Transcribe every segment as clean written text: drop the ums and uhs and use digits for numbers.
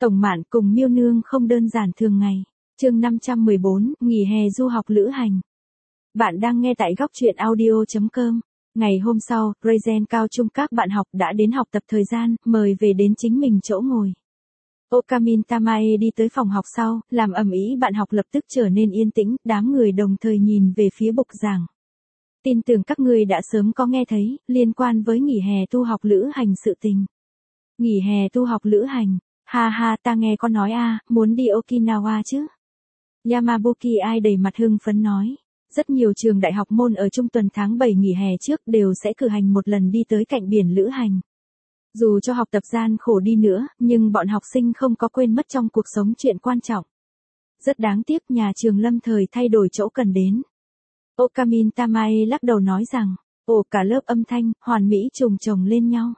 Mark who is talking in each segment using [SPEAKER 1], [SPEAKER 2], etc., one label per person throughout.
[SPEAKER 1] Tổng Mạn cùng Miêu Nương không đơn giản thường ngày. Chương 514, nghỉ hè du học lữ hành. Bạn đang nghe tại góc truyện audio.com. Ngày hôm sau, Raisin cao trung các bạn học đã đến học tập thời gian, mời về đến chính mình chỗ ngồi. Okamin Tamae đi tới phòng học sau, làm ầm ĩ bạn học lập tức trở nên yên tĩnh, đám người đồng thời nhìn về phía bục giảng. Tin tưởng các người đã sớm có nghe thấy, liên quan với nghỉ hè tu học lữ hành sự tình. Nghỉ hè tu học lữ hành, ha ha ta nghe con nói muốn đi Okinawa chứ. Yamabuki ai đầy mặt hưng phấn nói. Rất nhiều trường đại học môn ở trung tuần tháng 7 nghỉ hè trước đều sẽ cử hành một lần đi tới cạnh biển lữ hành. Dù cho học tập gian khổ đi nữa, nhưng bọn học sinh không có quên mất trong cuộc sống chuyện quan trọng. Rất đáng tiếc nhà trường lâm thời thay đổi chỗ cần đến. Okamin Tamae lắc đầu nói rằng, cả lớp âm thanh, hoàn mỹ chồng chồng lên nhau.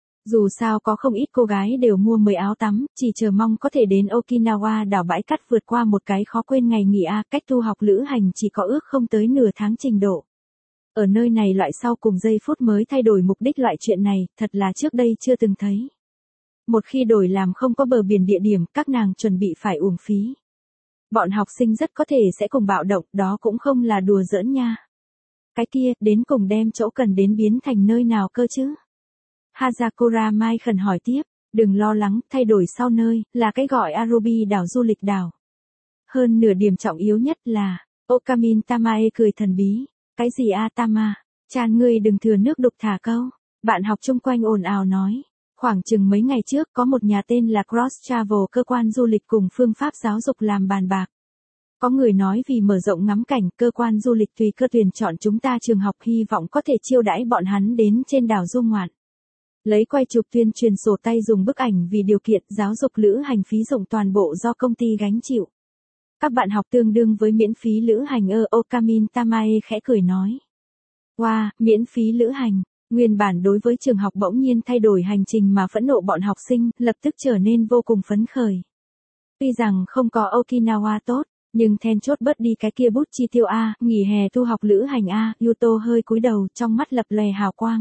[SPEAKER 1] Dù sao có không ít cô gái đều mua mới áo tắm, chỉ chờ mong có thể đến Okinawa đảo bãi cát vượt qua một cái khó quên ngày nghỉ cách tu học lữ hành chỉ có ước không tới nửa tháng trình độ. Ở nơi này loại sau cùng giây phút mới thay đổi mục đích loại chuyện này, thật là trước đây chưa từng thấy. Một khi đổi làm không có bờ biển địa điểm, các nàng chuẩn bị phải uổng phí. Bọn học sinh rất có thể sẽ cùng bạo động, đó cũng không là đùa giỡn nha. Cái kia, đến cùng đem chỗ cần đến biến thành nơi nào cơ chứ? Hazakura Mai khẩn hỏi tiếp, đừng lo lắng, thay đổi sau nơi, là cái gọi Arubi đảo du lịch đảo. Hơn nửa điểm trọng yếu nhất là, Okamin Tamae cười thần bí, cái gì Tama, chan ngươi đừng thừa nước đục thả câu. Bạn học chung quanh ồn ào nói, khoảng chừng mấy ngày trước có một nhà tên là Cross Travel cơ quan du lịch cùng phương pháp giáo dục làm bàn bạc. Có người nói vì mở rộng ngắm cảnh, cơ quan du lịch tùy cơ tuyển chọn chúng ta trường học hy vọng có thể chiêu đãi bọn hắn đến trên đảo du ngoạn. Lấy quay chụp tuyên truyền sổ tay dùng bức ảnh vì điều kiện giáo dục lữ hành phí dụng toàn bộ do công ty gánh chịu. Các bạn học tương đương với miễn phí lữ hành Okamin Tamae khẽ cười nói. Wow, miễn phí lữ hành. Nguyên bản đối với trường học bỗng nhiên thay đổi hành trình mà phẫn nộ bọn học sinh, lập tức trở nên vô cùng phấn khởi. Tuy rằng không có Okinawa tốt, nhưng then chốt bớt đi cái kia bút chi tiêu nghỉ hè tu học lữ hành Yuto hơi cúi đầu, trong mắt lập lòe hào quang.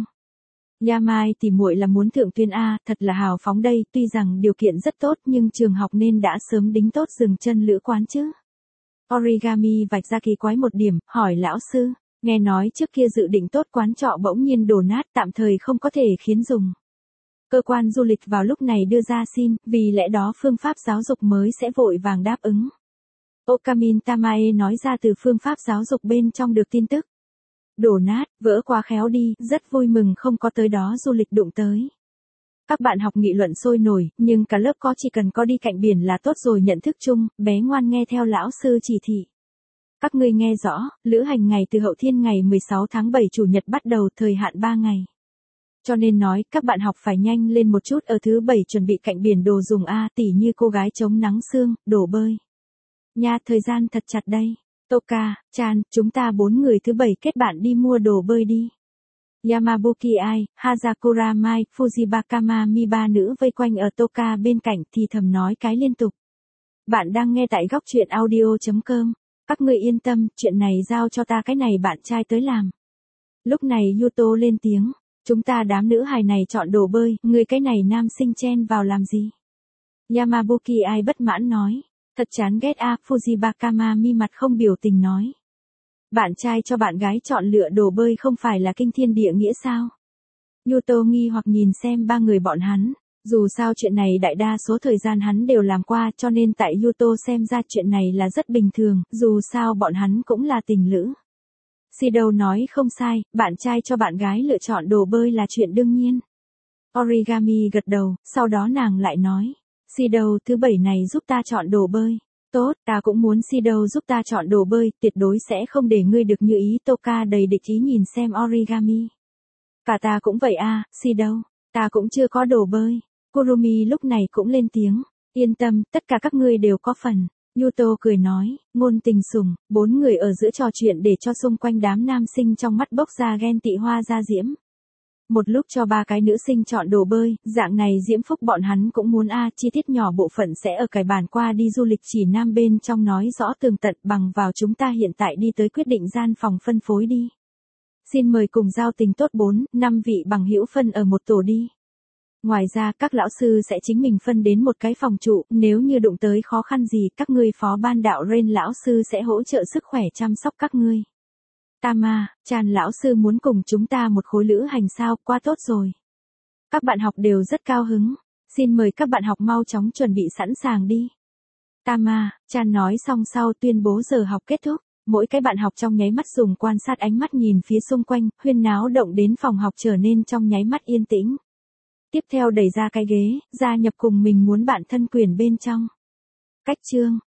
[SPEAKER 1] Yamai tỉ muội là muốn thượng tuyên thật là hào phóng đây, tuy rằng điều kiện rất tốt nhưng trường học nên đã sớm đính tốt dừng chân lữ quán chứ. Origami vạch ra kỳ quái một điểm, hỏi lão sư, nghe nói trước kia dự định tốt quán trọ bỗng nhiên đổ nát tạm thời không có thể khiến dùng. Cơ quan du lịch vào lúc này đưa ra xin, vì lẽ đó phương pháp giáo dục mới sẽ vội vàng đáp ứng. Okamin Tamae nói ra từ phương pháp giáo dục bên trong được tin tức. Đổ nát, vỡ quá khéo đi, rất vui mừng không có tới đó du lịch đụng tới. Các bạn học nghị luận sôi nổi, nhưng cả lớp chỉ cần có đi cạnh biển là tốt rồi nhận thức chung, bé ngoan nghe theo lão sư chỉ thị. Các ngươi nghe rõ, lữ hành ngày từ Hậu Thiên ngày 16 tháng 7 Chủ nhật bắt đầu, thời hạn 3 ngày. Cho nên nói, các bạn học phải nhanh lên một chút ở thứ 7 chuẩn bị cạnh biển đồ dùng tỉ như cô gái chống nắng sương, đồ bơi. Nha, thời gian thật chặt đây. Toka, Chan, chúng ta 4 người thứ 7 kết bạn đi mua đồ bơi đi. Yamabuki ai, Hazakura Mai, Fujibakama Mi ba nữ vây quanh ở Toka bên cạnh thì thầm nói cái liên tục. Bạn đang nghe tại góc truyện audio.com. Các người yên tâm, chuyện này giao cho ta cái này bạn trai tới làm. Lúc này Yuto lên tiếng, chúng ta đám nữ hài này chọn đồ bơi, người cái này nam sinh chen vào làm gì? Yamabuki ai bất mãn nói. Thật chán ghét Fujibakama Mi mặt không biểu tình nói. Bạn trai cho bạn gái chọn lựa đồ bơi không phải là kinh thiên địa nghĩa sao? Yuto nghi hoặc nhìn xem ba người bọn hắn. Dù sao chuyện này đại đa số thời gian hắn đều làm qua cho nên tại Yuto xem ra chuyện này là rất bình thường, dù sao bọn hắn cũng là tình lữ. Shido nói không sai, bạn trai cho bạn gái lựa chọn đồ bơi là chuyện đương nhiên. Origami gật đầu, sau đó nàng lại nói. Shido thứ 7 này giúp ta chọn đồ bơi. Tốt, ta cũng muốn Shido giúp ta chọn đồ bơi, tuyệt đối sẽ không để ngươi được như ý. Toka đầy địch ý nhìn xem Origami. Cả ta cũng vậy Shido, ta cũng chưa có đồ bơi. Kurumi lúc này cũng lên tiếng. Yên tâm, tất cả các ngươi đều có phần. Yuto cười nói, ngôn tình sủng, 4 người ở giữa trò chuyện để cho xung quanh đám nam sinh trong mắt bốc ra ghen tị hoa ra diễm. Một lúc cho 3 cái nữ sinh chọn đồ bơi, dạng này diễm phúc bọn hắn cũng muốn chi tiết nhỏ bộ phận sẽ ở cái bản qua đi du lịch chỉ nam bên trong nói rõ tường tận bằng vào chúng ta hiện tại đi tới quyết định gian phòng phân phối đi. Xin mời cùng giao tình tốt 4, 5 vị bằng hữu phân ở một tổ đi. Ngoài ra các lão sư sẽ chính mình phân đến một cái phòng trụ, nếu như đụng tới khó khăn gì các ngươi phó ban đạo Ren lão sư sẽ hỗ trợ sức khỏe chăm sóc các ngươi. Tama, Chan lão sư muốn cùng chúng ta một khối lữ hành sao, quá tốt rồi. Các bạn học đều rất cao hứng, xin mời các bạn học mau chóng chuẩn bị sẵn sàng đi. Tama, Chan nói xong sau tuyên bố giờ học kết thúc, mỗi cái bạn học trong nháy mắt dùng quan sát ánh mắt nhìn phía xung quanh, huyên náo động đến phòng học trở nên trong nháy mắt yên tĩnh. Tiếp theo đẩy ra cái ghế, gia nhập cùng mình muốn bạn thân quyển bên trong. Cách chương